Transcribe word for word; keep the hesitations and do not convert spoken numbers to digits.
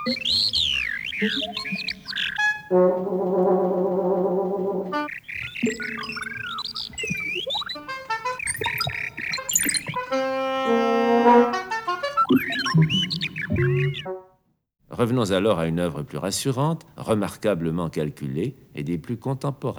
Revenons alors à une œuvre plus rassurante, remarquablement calculée et des plus contemporaines.